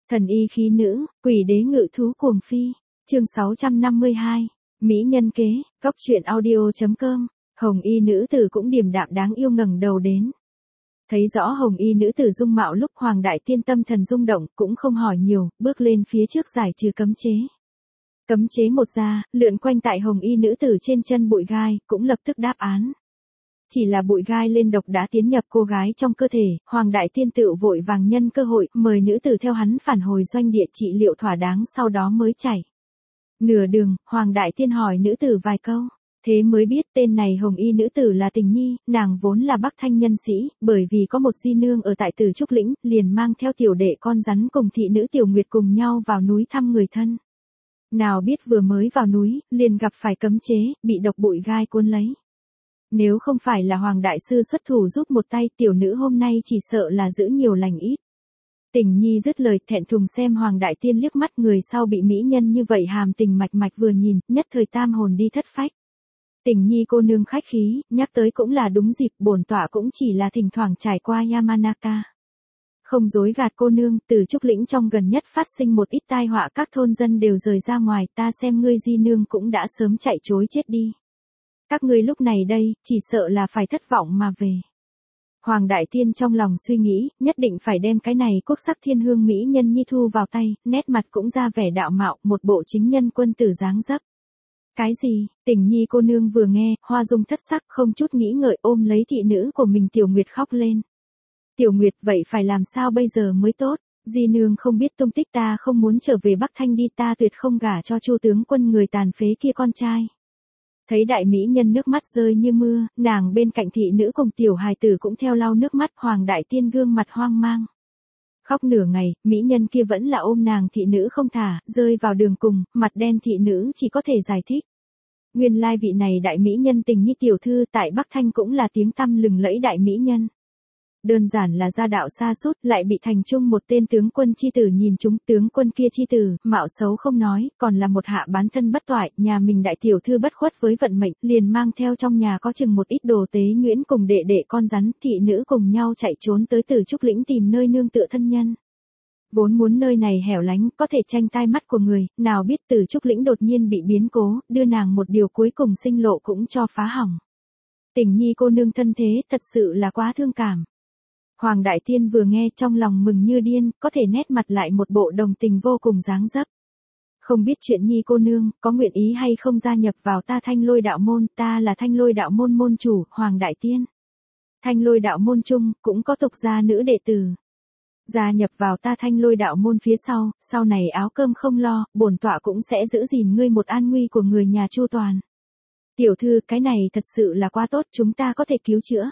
Thần y khí nữ, quỷ đế ngự thú cuồng phi. Chương 652. Mỹ nhân kế, góc truyện audio.com. Hồng y nữ tử cũng điềm đạm đáng yêu ngẩng đầu đến. Thấy rõ hồng y nữ tử dung mạo lúc Hoàng Đại Tiên tâm thần rung động, cũng không hỏi nhiều, bước lên phía trước giải trừ cấm chế. Cấm chế một ra, lượn quanh tại hồng y nữ tử trên chân bụi gai, cũng lập tức đáp án. Chỉ là bụi gai lên độc đã tiến nhập cô gái trong cơ thể, Hoàng Đại Tiên tự vội vàng nhân cơ hội, mời nữ tử theo hắn phản hồi doanh địa trị liệu thỏa đáng sau đó mới chạy. Nửa đường, Hoàng Đại Tiên hỏi nữ tử vài câu, thế mới biết tên này hồng y nữ tử là Tình Nhi, nàng vốn là Bắc Thanh nhân sĩ, bởi vì có một di nương ở tại Tử Trúc Lĩnh, liền mang theo tiểu đệ con rắn cùng thị nữ Tiểu Nguyệt cùng nhau vào núi thăm người thân. Nào biết vừa mới vào núi, liền gặp phải cấm chế, bị độc bụi gai cuốn lấy. Nếu không phải là Hoàng Đại Sư xuất thủ giúp một tay, tiểu nữ hôm nay chỉ sợ là giữ nhiều lành ít. Tình Nhi dứt lời thẹn thùng xem Hoàng Đại Tiên liếc mắt, người sau bị mỹ nhân như vậy hàm tình mạch mạch vừa nhìn, nhất thời tam hồn đi thất phách. Tình Nhi cô nương khách khí, nhắc tới cũng là đúng dịp, bổn tọa cũng chỉ là thỉnh thoảng trải qua Yamanaka. Không dối gạt cô nương, Từ Trúc Lĩnh trong gần nhất phát sinh một ít tai họa, các thôn dân đều rời ra ngoài, ta xem ngươi di nương cũng đã sớm chạy trối chết đi. Các ngươi lúc này đây, chỉ sợ là phải thất vọng mà về. Hoàng Đại Tiên trong lòng suy nghĩ, nhất định phải đem cái này quốc sắc thiên hương mỹ nhân nhi thu vào tay, nét mặt cũng ra vẻ đạo mạo, một bộ chính nhân quân tử dáng dấp. Cái gì? Tình Nhi cô nương vừa nghe, hoa dung thất sắc, không chút nghĩ ngợi ôm lấy thị nữ của mình Tiểu Nguyệt khóc lên. Tiểu Nguyệt, vậy phải làm sao bây giờ mới tốt? Di nương không biết tung tích, ta không muốn trở về Bắc Thanh đi, ta tuyệt không gả cho Chu tướng quân người tàn phế kia con trai. Thấy đại mỹ nhân nước mắt rơi như mưa, nàng bên cạnh thị nữ cùng tiểu hài tử cũng theo lau nước mắt, Hoàng Đại Tiên gương mặt hoang mang. Khóc nửa ngày, mỹ nhân kia vẫn là ôm nàng thị nữ không thả, rơi vào đường cùng, mặt đen thị nữ chỉ có thể giải thích. Nguyên lai vị này đại mỹ nhân Tình Nhi tiểu thư tại Bắc Thanh cũng là tiếng tăm lừng lẫy đại mỹ nhân. Đơn giản là gia đạo sa sút, lại bị thành trung một tên tướng quân chi tử nhìn trúng, tướng quân kia chi tử, mạo xấu không nói, còn là một hạ bán thân bất toại, nhà mình đại tiểu thư bất khuất với vận mệnh, liền mang theo trong nhà có chừng một ít đồ tế nhuyễn cùng đệ đệ con rắn, thị nữ cùng nhau chạy trốn tới Tử Trúc Lĩnh tìm nơi nương tựa thân nhân. Vốn muốn nơi này hẻo lánh, có thể tranh tai mắt của người, nào biết Tử Trúc Lĩnh đột nhiên bị biến cố, đưa nàng một điều cuối cùng sinh lộ cũng cho phá hỏng. Tình Nhi cô nương thân thế, thật sự là quá thương cảm. Hoàng Đại Tiên vừa nghe trong lòng mừng như điên, có thể nét mặt lại một bộ đồng tình vô cùng dáng dấp. Không biết chuyện Nhi cô nương, có nguyện ý hay không gia nhập vào ta Thanh Lôi đạo môn, ta là Thanh Lôi đạo môn môn chủ, Hoàng Đại Tiên. Thanh Lôi đạo môn chung, cũng có tục gia nữ đệ tử. Gia nhập vào ta Thanh Lôi đạo môn phía sau này áo cơm không lo, bổn tọa cũng sẽ giữ gìn ngươi một an nguy của người nhà chu toàn. Tiểu thư, cái này thật sự là quá tốt, chúng ta có thể cứu chữa.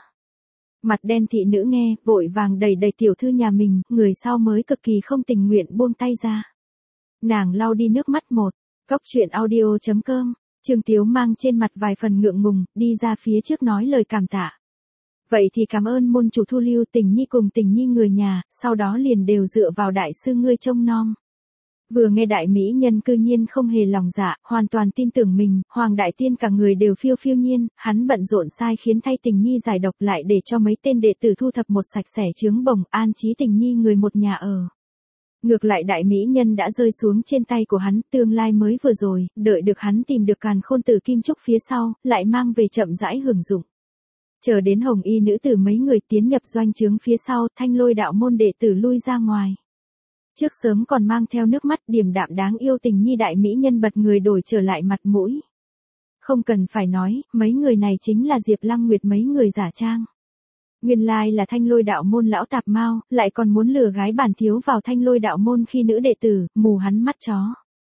Mặt đen thị nữ nghe, vội vàng đẩy tiểu thư nhà mình, người sau mới cực kỳ không tình nguyện buông tay ra. Nàng lau đi nước mắt một, góc truyện audio.com, Trương Tiếu mang trên mặt vài phần ngượng ngùng, đi ra phía trước nói lời cảm tạ. Vậy thì cảm ơn môn chủ thu lưu Tình Nhi cùng Tình Nhi người nhà, sau đó liền đều dựa vào đại sư ngươi trông nom. Vừa nghe đại mỹ nhân cư nhiên không hề lòng dạ, hoàn toàn tin tưởng mình, Hoàng Đại Tiên cả người đều phiêu phiêu nhiên, hắn bận rộn sai khiến thay Tình Nhi giải độc lại để cho mấy tên đệ tử thu thập một sạch sẽ chướng bồng, an trí Tình Nhi người một nhà ở. Ngược lại đại mỹ nhân đã rơi xuống trên tay của hắn, tương lai mới vừa rồi, đợi được hắn tìm được càn khôn tử kim trúc phía sau, lại mang về chậm rãi hưởng dụng. Chờ đến hồng y nữ tử mấy người tiến nhập doanh trướng phía sau, Thanh Lôi đạo môn đệ tử lui ra ngoài. Trước sớm còn mang theo nước mắt điềm đạm đáng yêu Tình Nhi đại mỹ nhân bật người đổi trở lại mặt mũi. Không cần phải nói, mấy người này chính là Diệp Lăng Nguyệt mấy người giả trang. Nguyên lai là Thanh Lôi đạo môn lão tạp mao, lại còn muốn lừa gái bản thiếu vào Thanh Lôi đạo môn khi nữ đệ tử, mù hắn mắt chó.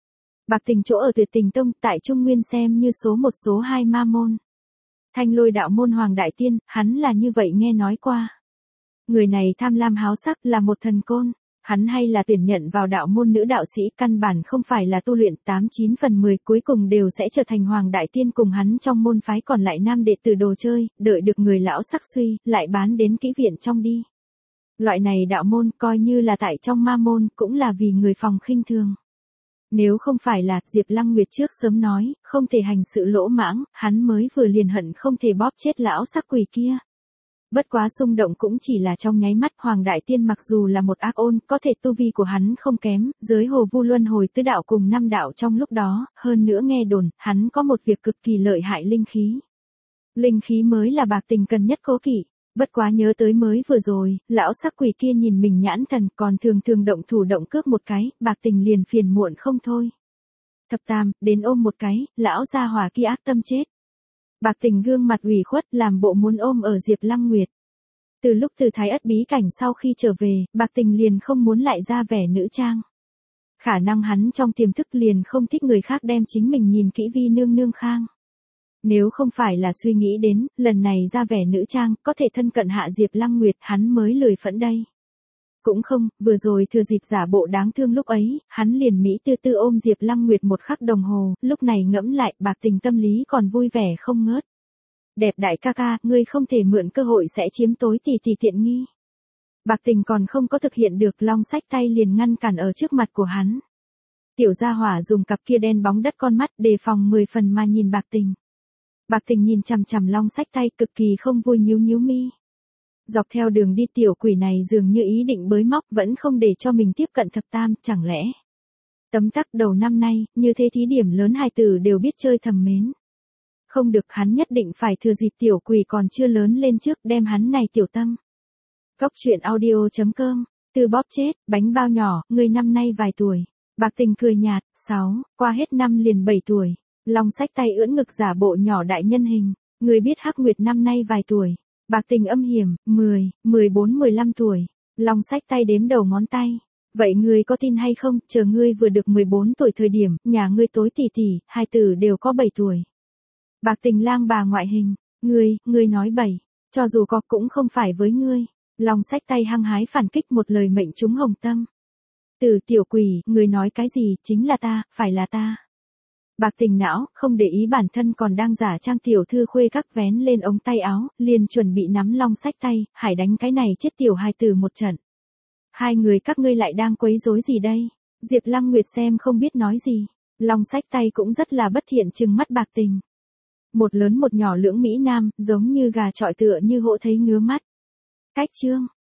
Bạc tình chỗ ở Tuyệt Tình Tông, tại Trung Nguyên xem như số 1 số 2 ma môn. Thanh Lôi đạo môn Hoàng Đại Tiên, hắn là như vậy nghe nói qua. Người này tham lam háo sắc, là một thần côn. Hắn hay là tuyển nhận vào đạo môn nữ đạo sĩ, căn bản không phải là tu luyện, 89 phần 10 cuối cùng đều sẽ trở thành Hoàng Đại Tiên cùng hắn trong môn phái còn lại nam đệ tử đồ chơi, đợi được người lão sắc suy, lại bán đến kỹ viện trong đi. Loại này đạo môn coi như là tại trong ma môn, cũng là vì người phòng khinh thường. Nếu không phải là Diệp Lăng Nguyệt trước sớm nói, không thể hành sự lỗ mãng, hắn mới vừa liền hận không thể bóp chết lão sắc quỷ kia. Bất quá xung động cũng chỉ là trong nháy mắt. Hoàng Đại Tiên mặc dù là một ác ôn, có thể tu vi của hắn không kém, giới hồ vu luân hồi tứ đạo cùng năm đạo trong lúc đó, hơn nữa nghe đồn, hắn có một việc cực kỳ lợi hại linh khí. Linh khí mới là Bạc Tình cần nhất cố kỵ. Bất quá nhớ tới mới vừa rồi, lão sắc quỷ kia nhìn mình nhãn thần còn thường động thủ động cướp một cái, Bạc Tình liền phiền muộn không thôi. Thập Tam, đến ôm một cái, lão gia hỏa kia ác tâm chết. Bạc Tình gương mặt ủy khuất làm bộ muốn ôm ở Diệp Lăng Nguyệt. Từ lúc từ Thái Ất bí cảnh sau khi trở về, Bạc Tình liền không muốn lại ra vẻ nữ trang. Khả năng hắn trong tiềm thức liền không thích người khác đem chính mình nhìn kỹ vi nương nương khang. Nếu không phải là suy nghĩ đến, lần này ra vẻ nữ trang, có thể thân cận hạ Diệp Lăng Nguyệt hắn mới lười phẫn đây. Cũng không, vừa rồi thừa dịp giả bộ đáng thương lúc ấy, hắn liền mỹ tư tư ôm Diệp Lăng Nguyệt một khắc đồng hồ, lúc này ngẫm lại, Bạc Tình tâm lý còn vui vẻ không ngớt. Đẹp đại ca ca, ngươi không thể mượn cơ hội sẽ chiếm tối tỷ tỷ tiện nghi. Bạc Tình còn không có thực hiện được, Long Sách tay liền ngăn cản ở trước mặt của hắn. Tiểu gia hỏa dùng cặp kia đen bóng đất con mắt đề phòng 10 phần mà nhìn Bạc Tình. Bạc Tình nhìn chằm chằm Long Sách tay cực kỳ không vui nhíu mi. Dọc theo đường đi tiểu quỷ này dường như ý định bới móc vẫn không để cho mình tiếp cận Thập Tam, chẳng lẽ. Tấm tắc đầu năm nay, như thế thí điểm lớn hài tử đều biết chơi thầm mến. Không được, hắn nhất định phải thừa dịp tiểu quỷ còn chưa lớn lên trước đem hắn này tiểu tâm. Cóc truyện audio.com, từ bóp chết, bánh bao nhỏ, người năm nay vài tuổi. Bạc Tình cười nhạt, 6, qua hết năm liền 7 tuổi. Long Sách tay ưỡn ngực giả bộ nhỏ đại nhân hình, người biết Hắc Nguyệt năm nay vài tuổi. Bạc Tình âm hiểm, 10, 14, 15 tuổi. Long Sách tay đếm đầu ngón tay. Vậy ngươi có tin hay không, chờ ngươi vừa được 14 tuổi thời điểm, nhà ngươi tối tỷ tỷ, hai tử đều có 7 tuổi. Bạc Tình lang bà ngoại hình, ngươi nói 7, cho dù có cũng không phải với ngươi. Long Sách tay hăng hái phản kích một lời mệnh trúng hồng tâm. Từ tiểu quỷ, ngươi nói cái gì, chính là ta, phải là ta. Bạc Tình não, không để ý bản thân còn đang giả trang tiểu thư khuê các vén lên ống tay áo, liền chuẩn bị nắm Long Sách tay, hải đánh cái này chết tiểu hài tử một trận. Hai người các ngươi lại đang quấy rối gì đây? Diệp Lăng Nguyệt xem không biết nói gì. Long Sách tay cũng rất là bất thiện trừng mắt Bạc Tình. Một lớn một nhỏ lưỡng Mỹ Nam, giống như gà chọi tựa như hổ thấy ngứa mắt. Cách chương.